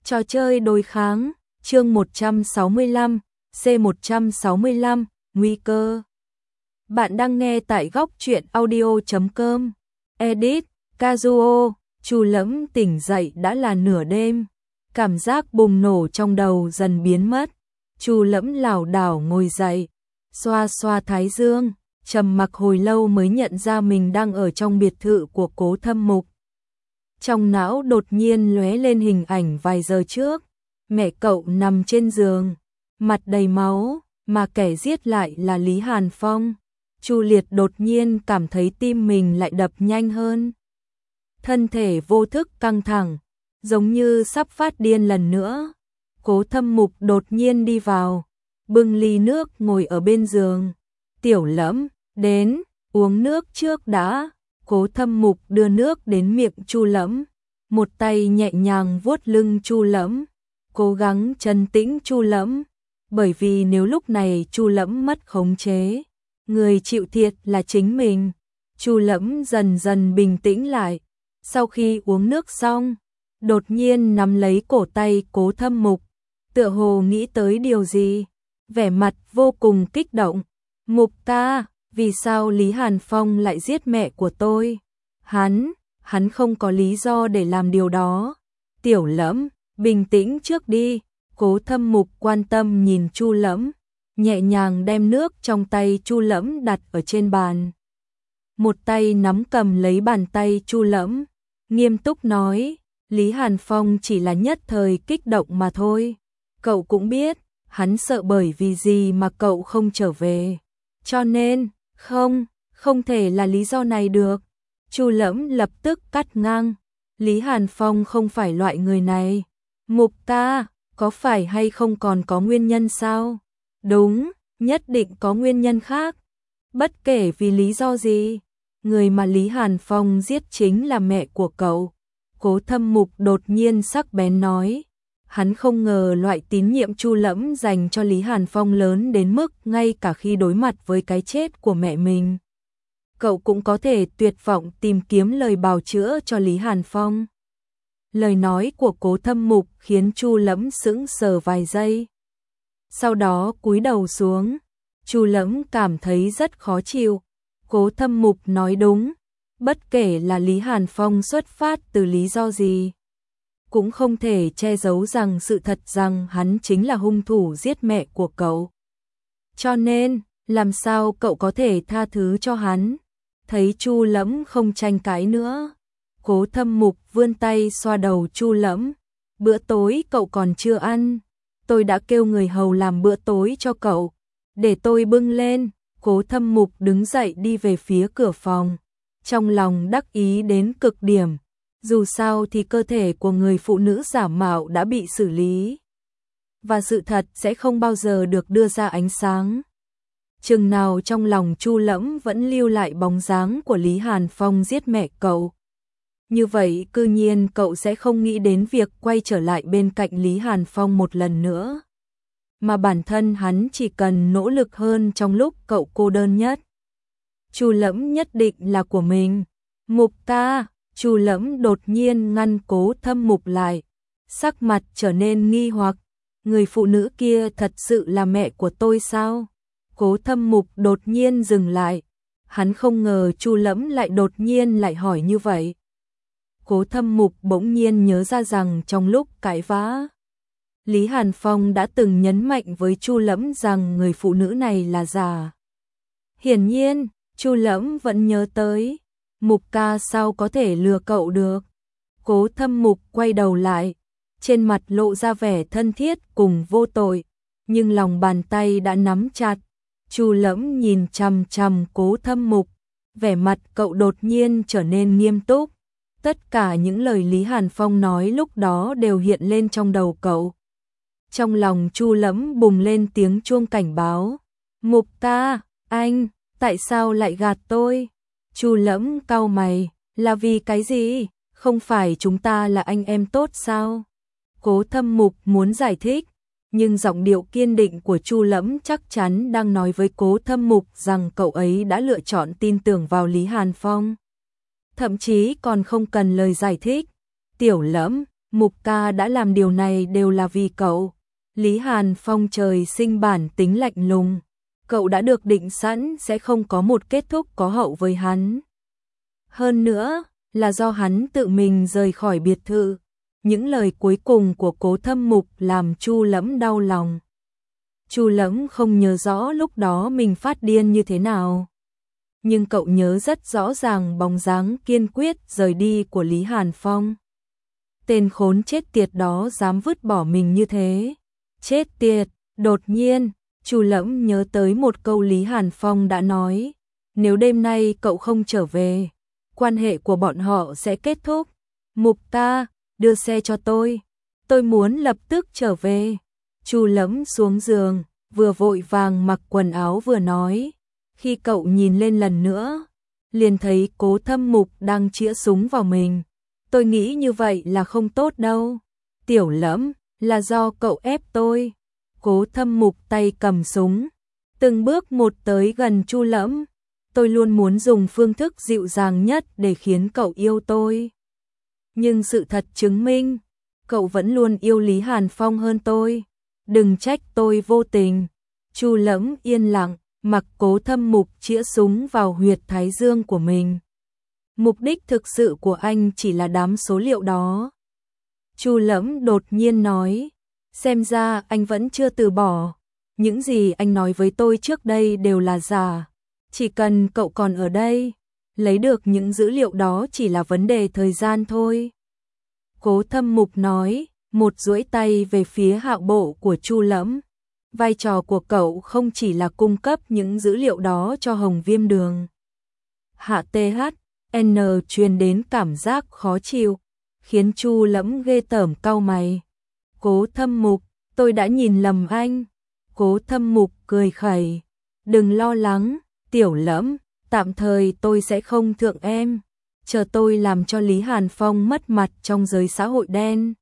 Trò chơi đối kháng, chương 165, C165, nguy cơ. Bạn đang nghe tại góc truyện audio.com. Edit, Kazuo, Chu Lẫm tỉnh dậy đã là nửa đêm. Cảm giác bùng nổ trong đầu dần biến mất. Chu Lẫm lảo đảo ngồi dậy, xoa xoa thái dương, trầm mặc hồi lâu mới nhận ra mình đang ở trong biệt thự của Cố Thâm Mục. Trong não đột nhiên lóe lên hình ảnh vài giờ trước, mẹ cậu nằm trên giường, mặt đầy máu, mà kẻ giết lại là Lý Hàn Phong. Chu Liệt đột nhiên cảm thấy tim mình lại đập nhanh hơn. Thân thể vô thức căng thẳng, giống như sắp phát điên lần nữa. Cố Thâm Mục đột nhiên đi vào, bưng ly nước ngồi ở bên giường. Tiểu Lẫm, đến, uống nước trước đã. Cố Thâm Mục đưa nước đến miệng Chu Lẫm, một tay nhẹ nhàng vuốt lưng Chu Lẫm, cố gắng trấn tĩnh Chu Lẫm, bởi vì nếu lúc này Chu Lẫm mất khống chế, người chịu thiệt là chính mình. Chu Lẫm dần dần bình tĩnh lại, sau khi uống nước xong, đột nhiên nắm lấy cổ tay Cố Thâm Mục, tựa hồ nghĩ tới điều gì, vẻ mặt vô cùng kích động. Mục ca, vì sao Lý Hàn Phong lại giết mẹ của tôi? Hắn không có lý do để làm điều đó. Tiểu Lẫm, bình tĩnh trước đi. Cố Thâm Mục quan tâm nhìn Chu Lẫm, nhẹ nhàng đem nước trong tay Chu Lẫm đặt ở trên bàn. Một tay nắm cầm lấy bàn tay Chu Lẫm, nghiêm túc nói, Lý Hàn Phong chỉ là nhất thời kích động mà thôi. Cậu cũng biết, hắn sợ bởi vì gì mà cậu không trở về. Cho nên, không thể là lý do này được. Chu Lẫm lập tức cắt ngang, Lý Hàn Phong không phải loại người này. Mục ca, có phải hay không còn có nguyên nhân sao? Đúng, nhất định có nguyên nhân khác. Bất kể vì lý do gì, người mà Lý Hàn Phong giết chính là mẹ của cậu. Cố Thâm Mục đột nhiên sắc bén nói. Hắn không ngờ loại tín nhiệm Chu Lẫm dành cho Lý Hàn Phong lớn đến mức ngay cả khi đối mặt với cái chết của mẹ mình, cậu cũng có thể tuyệt vọng tìm kiếm lời bào chữa cho Lý Hàn Phong. Lời nói của Cố Thâm Mục khiến Chu Lẫm sững sờ vài giây. Sau đó cúi đầu xuống, Chu Lẫm cảm thấy rất khó chịu. Cố Thâm Mục nói đúng, bất kể là Lý Hàn Phong xuất phát từ lý do gì, cũng không thể che giấu rằng sự thật rằng hắn chính là hung thủ giết mẹ của cậu. Cho nên, làm sao cậu có thể tha thứ cho hắn? Thấy Chu Lẫm không tranh cãi nữa, Cố Thâm Mục vươn tay xoa đầu Chu Lẫm. Bữa tối cậu còn chưa ăn, tôi đã kêu người hầu làm bữa tối cho cậu, để tôi bưng lên. Cố Thâm Mục đứng dậy đi về phía cửa phòng, trong lòng đắc ý đến cực điểm. Dù sao thì cơ thể của người phụ nữ giả mạo đã bị xử lý, và sự thật sẽ không bao giờ được đưa ra ánh sáng. Chừng nào trong lòng Chu Lẫm vẫn lưu lại bóng dáng của Lý Hàn Phong giết mẹ cậu, như vậy cư nhiên cậu sẽ không nghĩ đến việc quay trở lại bên cạnh Lý Hàn Phong một lần nữa, mà bản thân hắn chỉ cần nỗ lực hơn trong lúc cậu cô đơn nhất. Chu Lẫm nhất định là của mình. Mục ca. Chu Lẫm đột nhiên ngăn Cố Thâm Mục lại, sắc mặt trở nên nghi hoặc. Người phụ nữ kia thật sự là mẹ của tôi sao? Cố Thâm Mục đột nhiên dừng lại, hắn không ngờ Chu Lẫm lại đột nhiên lại hỏi như vậy. Cố Thâm Mục bỗng nhiên nhớ ra rằng trong lúc cãi vã, Lý Hàn Phong đã từng nhấn mạnh với Chu Lẫm rằng người phụ nữ này là giả. Hiển nhiên, Chu Lẫm vẫn nhớ tới. Mục ca sao có thể lừa cậu được? Cố Thâm Mục quay đầu lại, trên mặt lộ ra vẻ thân thiết cùng vô tội, nhưng lòng bàn tay đã nắm chặt. Chu Lẫm nhìn chằm chằm Cố Thâm Mục, vẻ mặt cậu đột nhiên trở nên nghiêm túc. Tất cả những lời Lý Hàn Phong nói lúc đó đều hiện lên trong đầu cậu. Trong lòng Chu Lẫm bùng lên tiếng chuông cảnh báo. Mục ca, anh, tại sao lại gạt tôi? Chu Lẫm cau mày, là vì cái gì? Không phải chúng ta là anh em tốt sao? Cố Thâm Mục muốn giải thích, nhưng giọng điệu kiên định của Chu Lẫm chắc chắn đang nói với Cố Thâm Mục rằng cậu ấy đã lựa chọn tin tưởng vào Lý Hàn Phong. Thậm chí còn không cần lời giải thích. Tiểu Lẫm, Mục ca đã làm điều này đều là vì cậu. Lý Hàn Phong trời sinh bản tính lạnh lùng. Cậu đã được định sẵn sẽ không có một kết thúc có hậu với hắn. Hơn nữa, là do hắn tự mình rời khỏi biệt thự. Những lời cuối cùng của Cố Thâm Mục làm Chu Lẫm đau lòng. Chu Lẫm không nhớ rõ lúc đó mình phát điên như thế nào. Nhưng cậu nhớ rất rõ ràng bóng dáng kiên quyết rời đi của Lý Hàn Phong. Tên khốn chết tiệt đó dám vứt bỏ mình như thế. Chết tiệt, đột nhiên, Chu Lẫm nhớ tới một câu Lý Hàn Phong đã nói. Nếu đêm nay cậu không trở về, quan hệ của bọn họ sẽ kết thúc. Mục ta, đưa xe cho tôi muốn lập tức trở về. Chu Lẫm xuống giường, vừa vội vàng mặc quần áo vừa nói. Khi cậu nhìn lên lần nữa, liền thấy Cố Thâm Mục đang chĩa súng vào mình. Tôi nghĩ như vậy là không tốt đâu. Tiểu Lẫm, là do cậu ép tôi. Cố Thâm Mục tay cầm súng, từng bước một tới gần Chu Lẫm. Tôi luôn muốn dùng phương thức dịu dàng nhất để khiến cậu yêu tôi. Nhưng sự thật chứng minh, cậu vẫn luôn yêu Lý Hàn Phong hơn tôi. Đừng trách tôi vô tình. Chu Lẫm yên lặng, mặc Cố Thâm Mục chĩa súng vào huyệt thái dương của mình. Mục đích thực sự của anh chỉ là đám số liệu đó. Chu Lẫm đột nhiên nói, xem ra anh vẫn chưa từ bỏ. Những gì anh nói với tôi trước đây đều là giả. Chỉ cần cậu còn ở đây, lấy được những dữ liệu đó chỉ là vấn đề thời gian thôi. Cố Thâm Mục nói, một duỗi tay về phía hạo bộ của Chu Lẫm. Vai trò của cậu không chỉ là cung cấp những dữ liệu đó cho Hồng Viêm Đường. Hạ THN truyền đến cảm giác khó chịu, khiến Chu Lẫm ghê tởm cau mày. Cố Thâm Mục, tôi đã nhìn lầm anh. Cố Thâm Mục cười khẩy. Đừng lo lắng, Tiểu Lẫm, tạm thời tôi sẽ không thượng em. Chờ tôi làm cho Lý Hàn Phong mất mặt trong giới xã hội đen.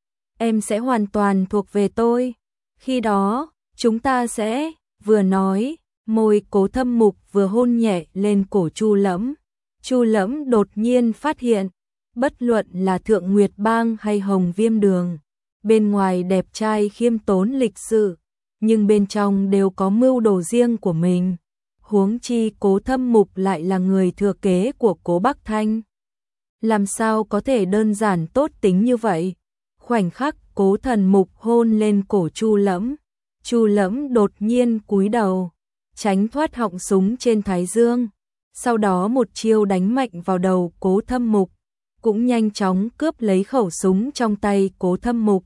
Em sẽ hoàn toàn thuộc về tôi. Khi đó, chúng ta sẽ, vừa nói, môi Cố Thâm Mục vừa hôn nhẹ lên cổ Chu Lẫm. Chu Lẫm đột nhiên phát hiện, bất luận là Thượng Nguyệt Bang hay Hồng Viêm Đường, bên ngoài đẹp trai khiêm tốn lịch sự, nhưng bên trong đều có mưu đồ riêng của mình. Huống chi Cố Thâm Mục lại là người thừa kế của Cố Bắc Thanh. Làm sao có thể đơn giản tốt tính như vậy? Khoảnh khắc Cố Thần Mục hôn lên cổ Chu Lẫm, Chu Lẫm đột nhiên cúi đầu, tránh thoát họng súng trên thái dương. Sau đó một chiêu đánh mạnh vào đầu Cố Thâm Mục, cũng nhanh chóng cướp lấy khẩu súng trong tay Cố Thâm Mục.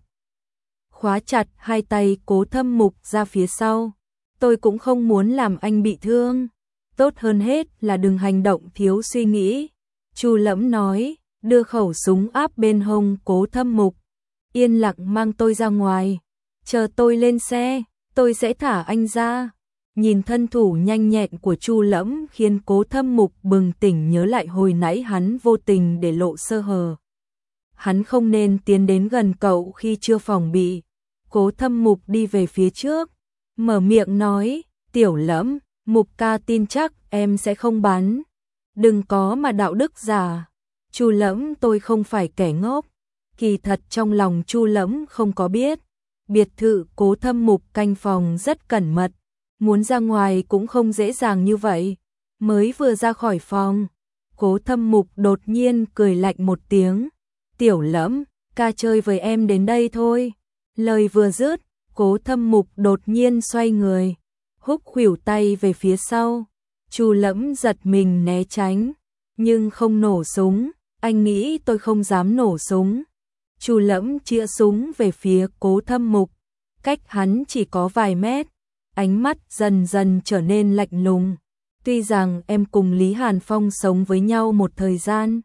Khóa chặt hai tay Cố Thâm Mục ra phía sau. Tôi cũng không muốn làm anh bị thương. Tốt hơn hết là đừng hành động thiếu suy nghĩ. Chu Lẫm nói, đưa khẩu súng áp bên hông Cố Thâm Mục. Yên lặng mang tôi ra ngoài. Chờ tôi lên xe, tôi sẽ thả anh ra. Nhìn thân thủ nhanh nhẹn của Chu Lẫm khiến Cố Thâm Mục bừng tỉnh nhớ lại hồi nãy hắn vô tình để lộ sơ hở. Hắn không nên tiến đến gần cậu khi chưa phòng bị. Cố Thâm Mục đi về phía trước, mở miệng nói, Tiểu Lẫm, Mục ca tin chắc em sẽ không bắn. Đừng có mà đạo đức giả. Chu Lẫm, tôi không phải kẻ ngốc. Kỳ thật trong lòng Chu Lẫm không có biết. Biệt thự Cố Thâm Mục canh phòng rất cẩn mật. Muốn ra ngoài cũng không dễ dàng như vậy. Mới vừa ra khỏi phòng, Cố Thâm Mục đột nhiên cười lạnh một tiếng. Tiểu Lẫm, ca chơi với em đến đây thôi. Lời vừa dứt, Cố Thâm Mục đột nhiên xoay người, húc khuỷu tay về phía sau. Chu Lẫm giật mình né tránh, nhưng không nổ súng. Anh nghĩ tôi không dám nổ súng. Chu Lẫm chĩa súng về phía Cố Thâm Mục, cách hắn chỉ có vài mét. Ánh mắt dần dần trở nên lạnh lùng. Tuy rằng em cùng Lý Hàn Phong sống với nhau một thời gian,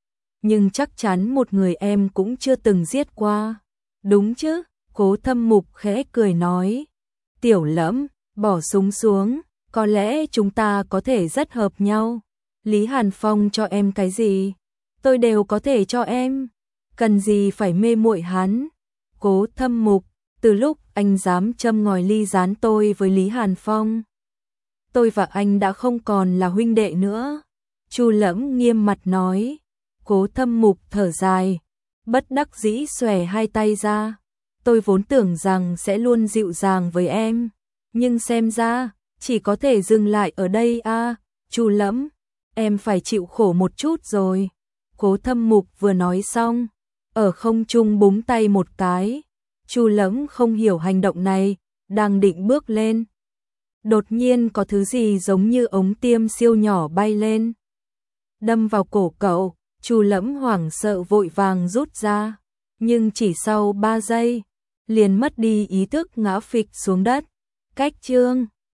nhưng chắc chắn một người em cũng chưa từng giết qua. Đúng chứ? Cố Thâm Mục khẽ cười nói. Tiểu Lẫm, bỏ súng xuống, có lẽ chúng ta có thể rất hợp nhau. Lý Hàn Phong cho em cái gì, tôi đều có thể cho em. Cần gì phải mê muội hắn. Cố Thâm Mục, từ lúc anh dám châm ngòi ly gián tôi với Lý Hàn Phong, tôi và anh đã không còn là huynh đệ nữa. Chu Lẫm nghiêm mặt nói. Cố Thâm Mục thở dài, bất đắc dĩ xòe hai tay ra. Tôi vốn tưởng rằng sẽ luôn dịu dàng với em, nhưng xem ra chỉ có thể dừng lại ở đây a. Chu Lẫm, em phải chịu khổ một chút rồi. Cố Thâm Mục vừa nói xong, ở không trung búng tay một cái. Chu Lẫm không hiểu hành động này, đang định bước lên. Đột nhiên có thứ gì giống như ống tiêm siêu nhỏ bay lên, đâm vào cổ cậu. Chu Lẫm hoảng sợ vội vàng rút ra, nhưng chỉ sau 3 giây, liền mất đi ý thức ngã phịch xuống đất. Cách chương